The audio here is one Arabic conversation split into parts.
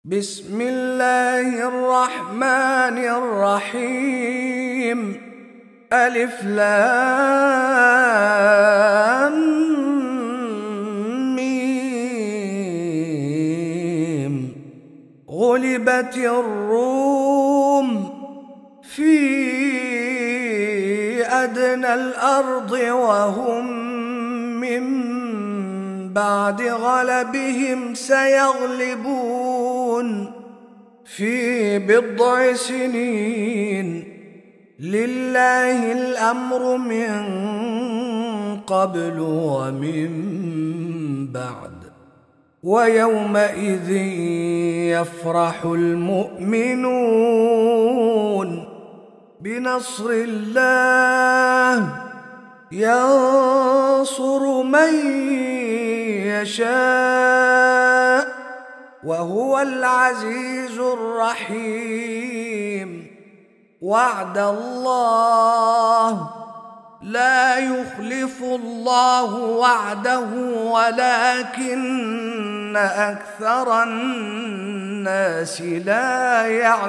بسم الله الرحمن الرحيم. ألف لام ميم. غلبت الروم في أدنى الأرض وهم من بعد غلبهم سيغلبون في بضع سنين. لله الأمر من قبل ومن بعد، ويومئذ يفرح المؤمنون بنصر الله ينصر من يشاء وهو العزيز الرحيم. وعد الله لا يخلف الله وعده ولكن أكثر الناس لا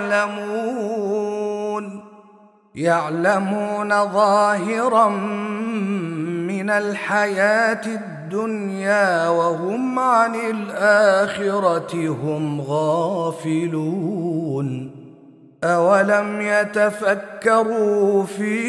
يعلمون ظاهرا من الحياة الدنيا وهم عن الآخرة هم غافلون. أولم يتفكروا في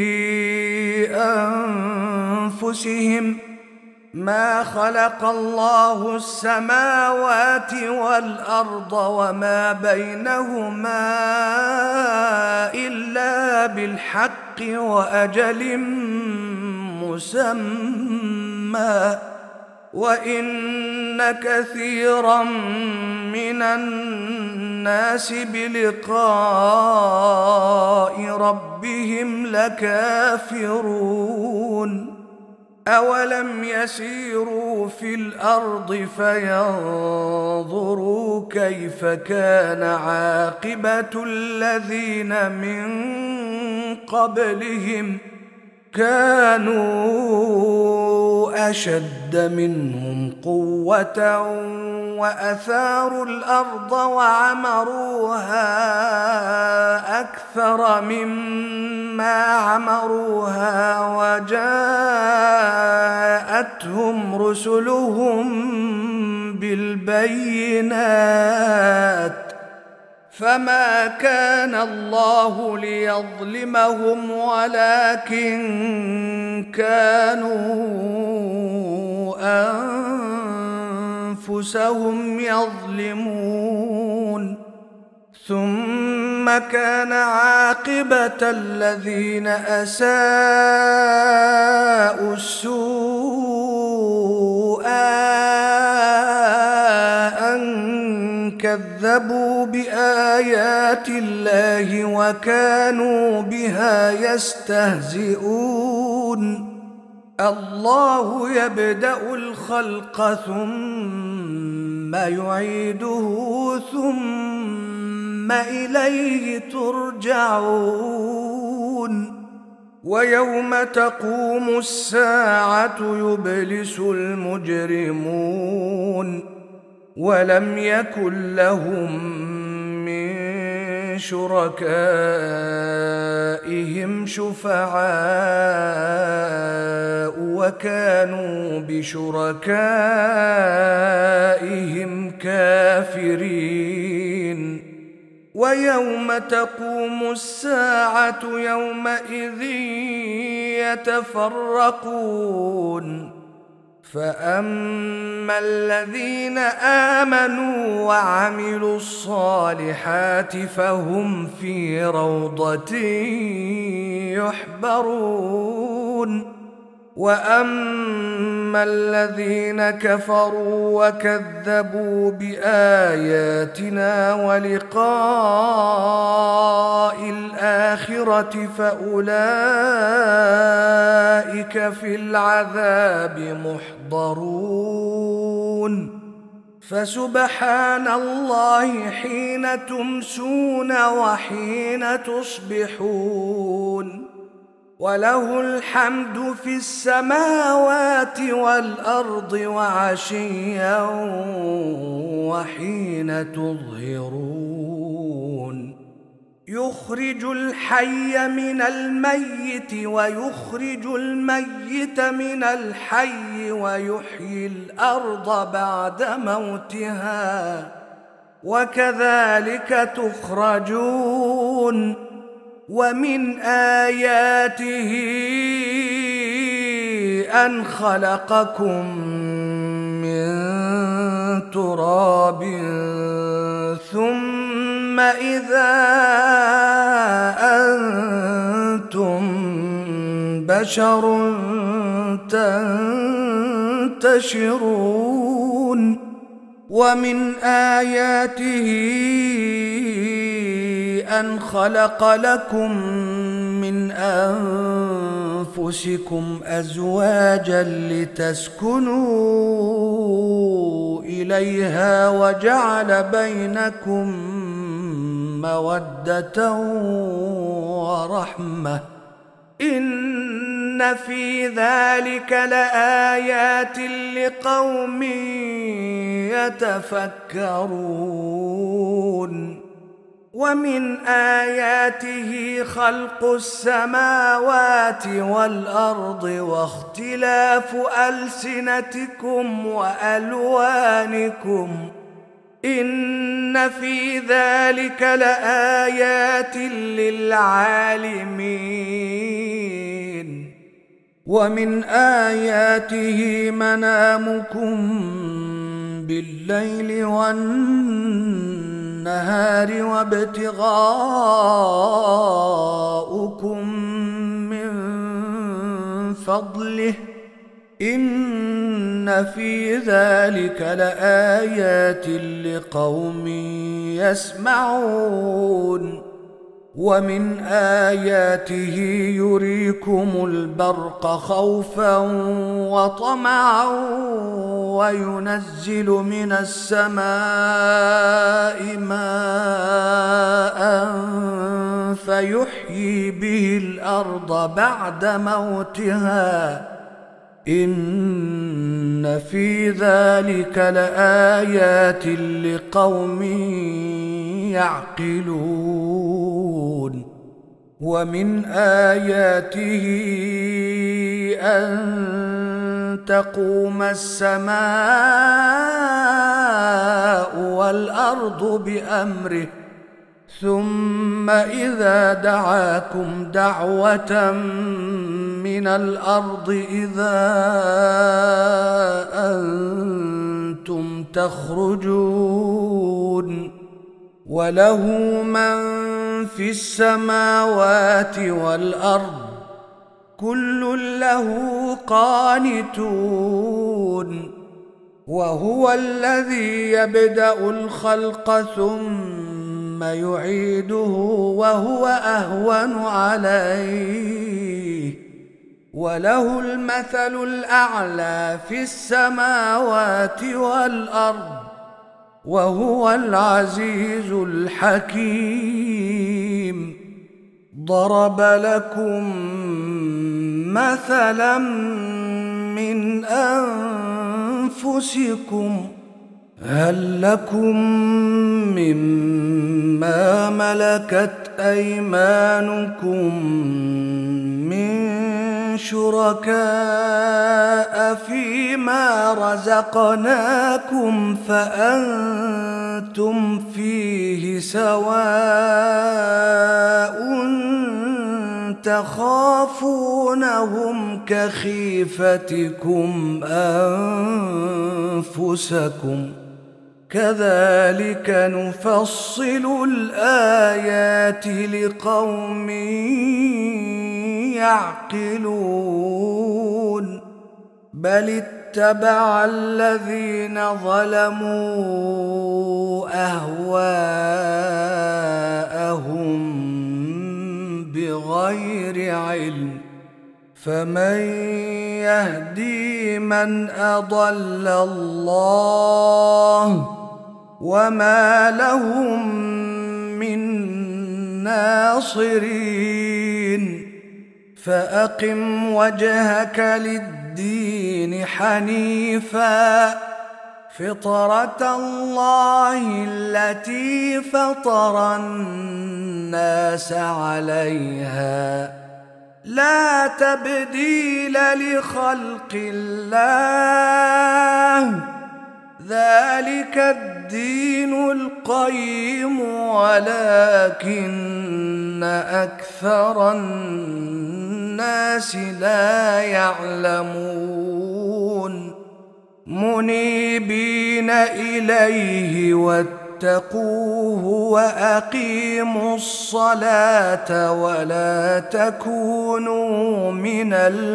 أنفسهم ما خلق الله السماوات والأرض وما بينهما إلا بالحق وأجل مسمى، وإن كثيرا من الناس بلقاء ربهم لكافرون. أولم يسيروا في الأرض فينظروا كيف كان عاقبة الذين من قبلهم كانوا أشد منهم قوة وأثاروا الأرض وعمروها أكثر مما عمروها وجاءتهم رسلهم بالبينات فما كان الله ليظلمهم ولكن كانوا أنفسهم يظلمون. ثم كان عاقبة الذين أساءوا السوء أن كذبوا بآيات الله وكانوا بها يستهزئون. الله يبدأ الخلق ثم يعيده ثم إليه ترجعون. ويوم تقوم الساعة يبلس المجرمون ولم يكن لهم من شركائهم شفعاء وكانوا بشركائهم كافرين. ويوم تقوم الساعة يومئذ يتفرقون فأما الذين آمنوا وعملوا الصالحات فهم في روضة يحبرون. وأما الذين كفروا وكذبوا بآياتنا ولقاء الآخرة فأولئك في العذاب محضرون. فسبحان الله حين تمسون وحين تصبحون وله الحمد في السماوات والأرض وعشيا وحين تظهرون يخرج الحي من الميت ويخرج الميت من الحي ويحيي الأرض بعد موتها وكذلك تخرجون ومن آياته أن خلقكم من تراب ثم إذا أنتم بشر تنتشرون ومن آياته أن خلق لكم من أنفسكم أزواجا لتسكنوا إليها وجعل بينكم مودة ورحمة إن في ذلك لآيات لقوم يتفكرون ومن آياته خلق السماوات والأرض واختلاف ألسنتكم وألوانكم إن في ذلك لآيات للعالمين ومن آياته منامكم بالليل والنهار وابتغاؤكم من فضله إن في ذلك لآيات لقوم يسمعون ومن آياته يريكم البرق خوفا وطمعا وينزل من السماء ماء فيحيي به الأرض بعد موتها إن في ذلك لآيات لقوم يعقلون ومن آياته أن تقوم السماء والأرض بأمره ثم إذا دعاكم دعوة من الأرض إذا أنتم تخرجون وله من في السماوات والأرض كل له قانتون وهو الذي يبدأ الخلق ثم يعيده وهو أهون عليه وله المثل الأعلى في السماوات والأرض وهو العزيز الحكيم ضرب لكم مثلا من أنفسكم هل لكم مما ملكت أيمانكم من شركاء فيما رزقناكم فأنتم فيه سواء تخافونهم كخيفتكم أنفسكم كذلك نفصل الآيات لقوم يعقلون بل اتبع الذين ظلموا أهواءهم بغير علم فمن يهدي من أضل الله وما لهم من ناصرين فأقم وجهك للدين حنيفا فطرة الله التي فطر الناس عليها لا تبديل لخلق الله ذلك الدين القيم ولكن أكثر الناس لا يعلمون منيبين إليه واتقوه وأقيموا الصلاة ولا تكونوا من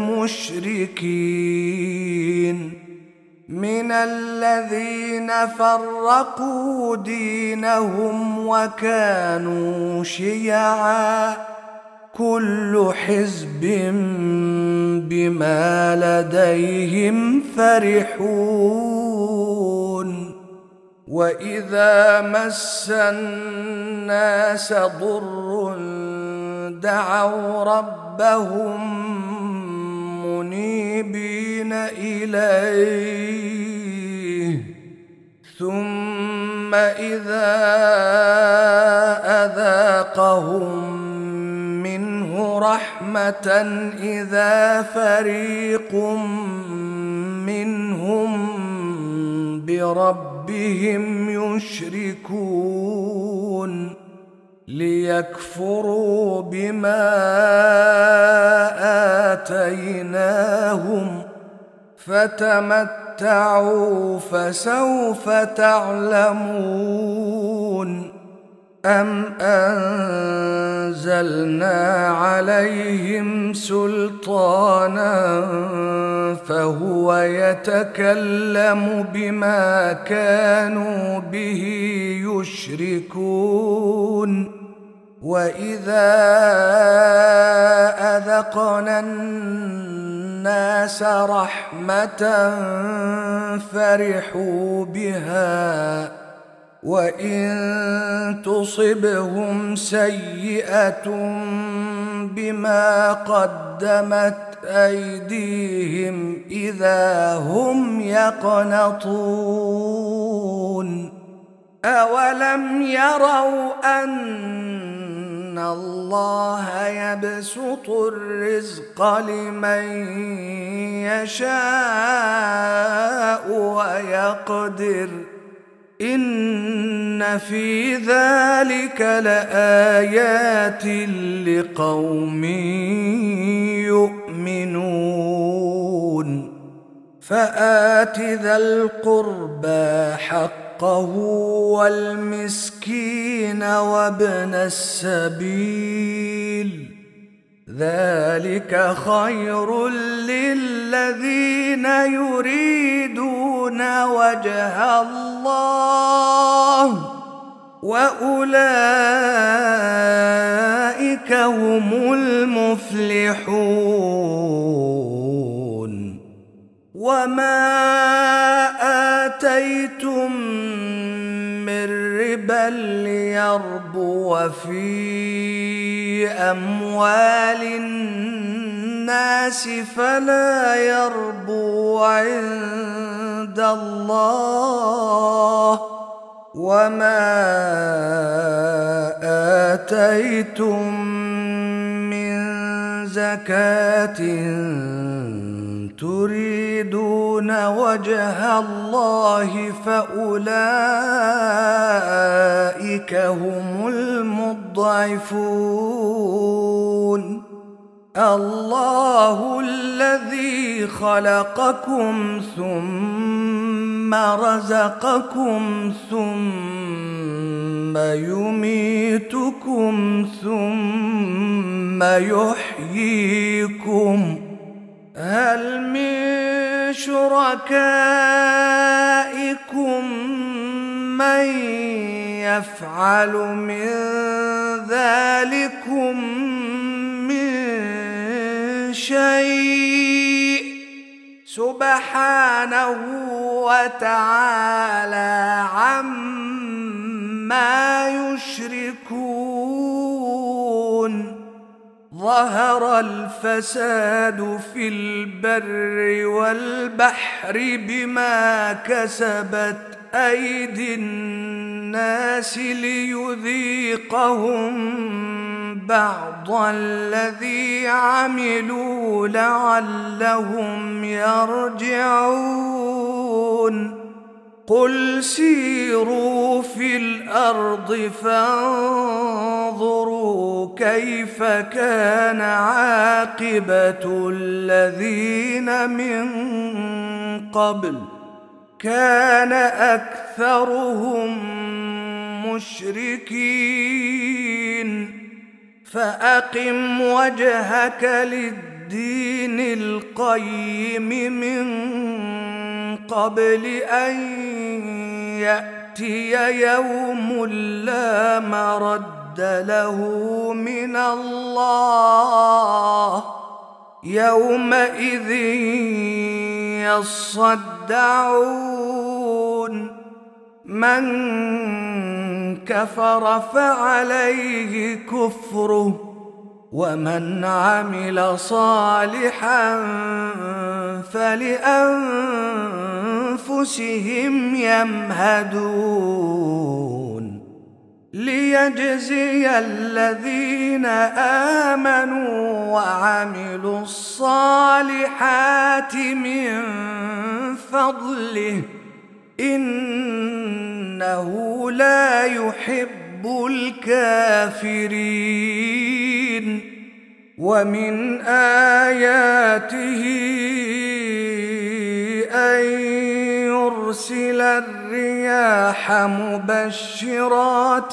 المشركين من الذين فرقوا دينهم وكانوا شيعا كل حزب بما لديهم فرحون وإذا مس الناس ضر دعوا ربهم منيبين إليه ثم إذا أذاقهم منه رحمة إذا فريق منهم بربهم يشركون ليكفروا بما آتيناهم فتمتعوا فسوف تعلمون أم أنزلنا عليهم سلطانا فهو يتكلم بما كانوا به يشركون وإذا أذقنا الناس رحمة فرحوا بها وإن تصبهم سيئة بما قدمت أيديهم إذا هم يقنطون أولم يروا أن الله يبسط الرزق لمن يشاء ويقدر إن في ذلك لآيات لقوم يؤمنون فآت ذا القربى حقه والمسكين وابن السبيل ذلك خير للذين يريدون وجه الله وأولئك هم المفلحون وما آتيتم من ربا ليربو في أموال الناس فلا يربو عند الله وما آتيتم من زكاة تريدون وجه الله فأولئك هم المضعفون الله الذي خلقكم ثم رزقكم ثم يميتكم ثم يحييكم هل من شركائكم من يفعل من ذلكم من شيء سبحانه وتعالى عما يشركون ظهر الفساد في البر والبحر بما كسبت أيدي الناس ليذيقهم بعض الذي عملوا لعلهم يرجعون قل سيروا في الأرض فانظروا كيف كان عاقبة الذين من قبل كان أكثرهم مشركين فأقم وجهك للدين القيم من قبل أن يأتي يوم لا مرد له من الله يومئذ يصدعون من كفر فعليه كفره ومن عمل صالحا فلأنفسهم يمهدون ليجزي الذين آمنوا وعملوا الصالحات من فضله إنه لا يحب الكافرين ومن آياته أن يرسل الرياح مبشرات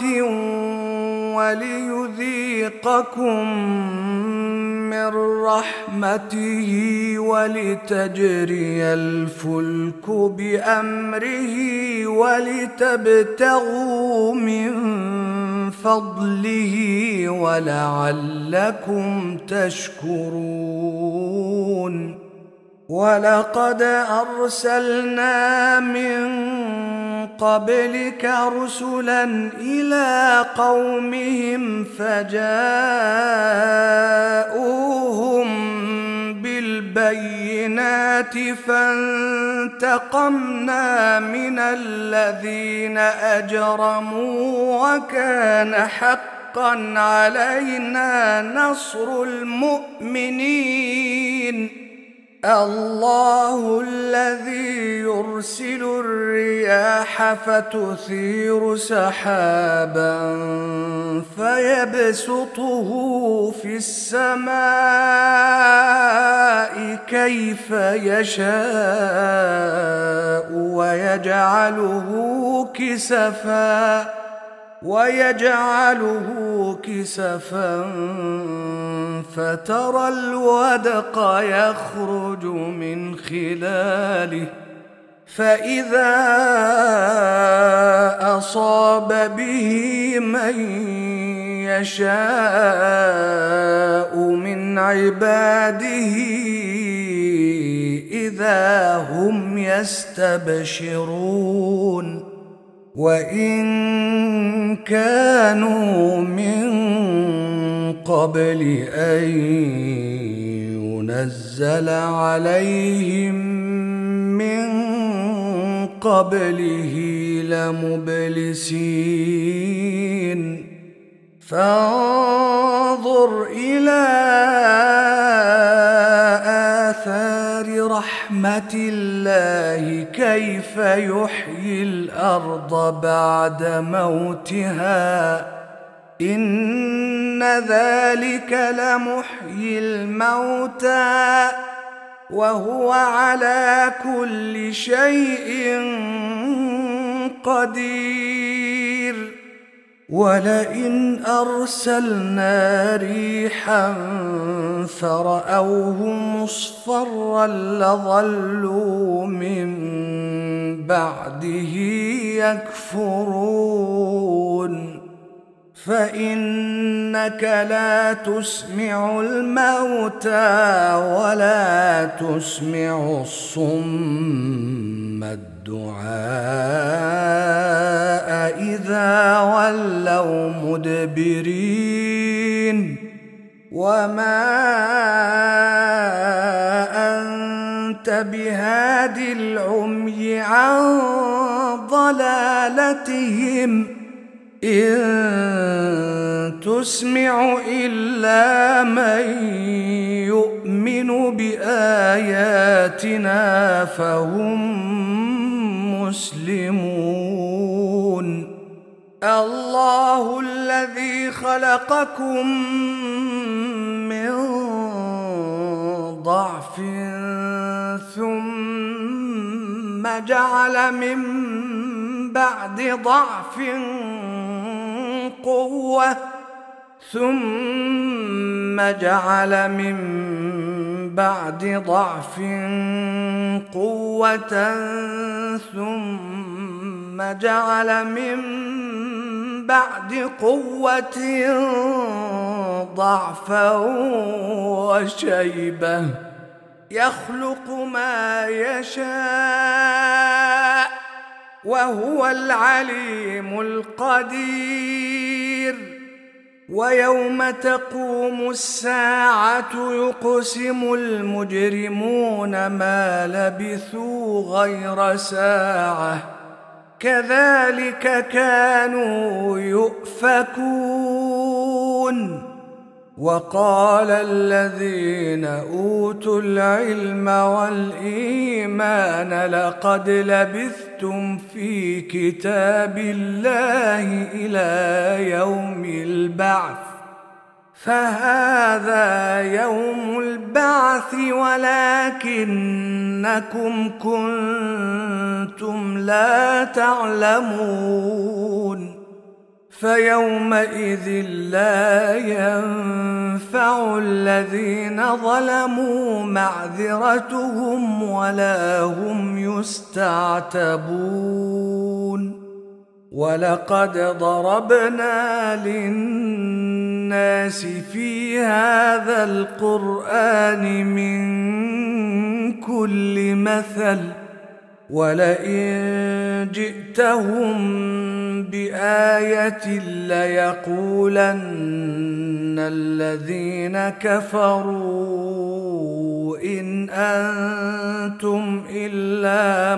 وليذيقكم من رحمته ولتجري الفلك بأمره ولتبتغوا من فضله ولعلكم تشكرون ولقد أرسلنا من قبلك رسلا إلى قومهم فجاءوهم بالبينات فانتقمنا من الذين أجرموا وكان حقا علينا نصر المؤمنين الله الذي يرسل الرياح فتثير سحابا فيبسطه في السماء كيف يشاء ويجعله كسفا فترى الودق يخرج من خلاله فإذا أصاب به من يشاء من عباده إذا هم يستبشرون وإن كانوا من قبل أن ينزل عليهم من قبله لمبلسين فانظر إلى آثار رحمة الله كيف يحيي الأرض بعد موتها إن ذلك لمحيي الموتى وهو على كل شيء قدير ولئن أرسلنا ريحا فرأوه مصفرا لظلوا من بعده يكفرون فإنك لا تسمع الموتى ولا تسمع الصم الدعاء إذا ولوا مدبرين وما أنت بهاد العمي عن ضلالتهم إن تسمع إلا من يؤمن بآياتنا فهم مسلمون. الله الذي خلقكم من ضعف ثم جعل من بعد ضعف قوة ثم جعل من بعد ضعف قوة ثم جعل من بعد قوة ضعفا وشيبة يخلق ما يشاء وهو العليم القدير. ويوم تقوم الساعة يقسم المجرمون ما لبثوا غير ساعة كذلك كانوا يؤفكون. وقال الذين أوتوا العلم والإيمان لقد لبثتم في كتاب الله إلى يوم البعث فهذا يوم البعث ولكنكم كنتم لا تعلمون. فيومئذ لا ينفع الذين ظلموا معذرتهم ولا هم يستعتبون. ولقد ضربنا للناس في هذا القرآن من كل مثل ولئن جئتهم بآية ليقولن الذين كفروا إن أنتم إلا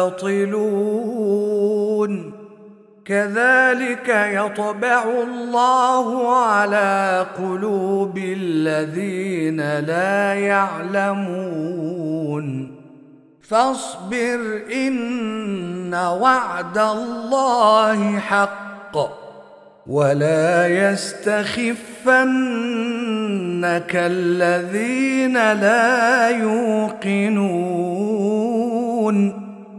مبطلون. كذلك يطبع الله على قلوب الذين لا يعلمون. فاصبر إن وعد الله حق ولا يستخفنك الذين لا يوقنون.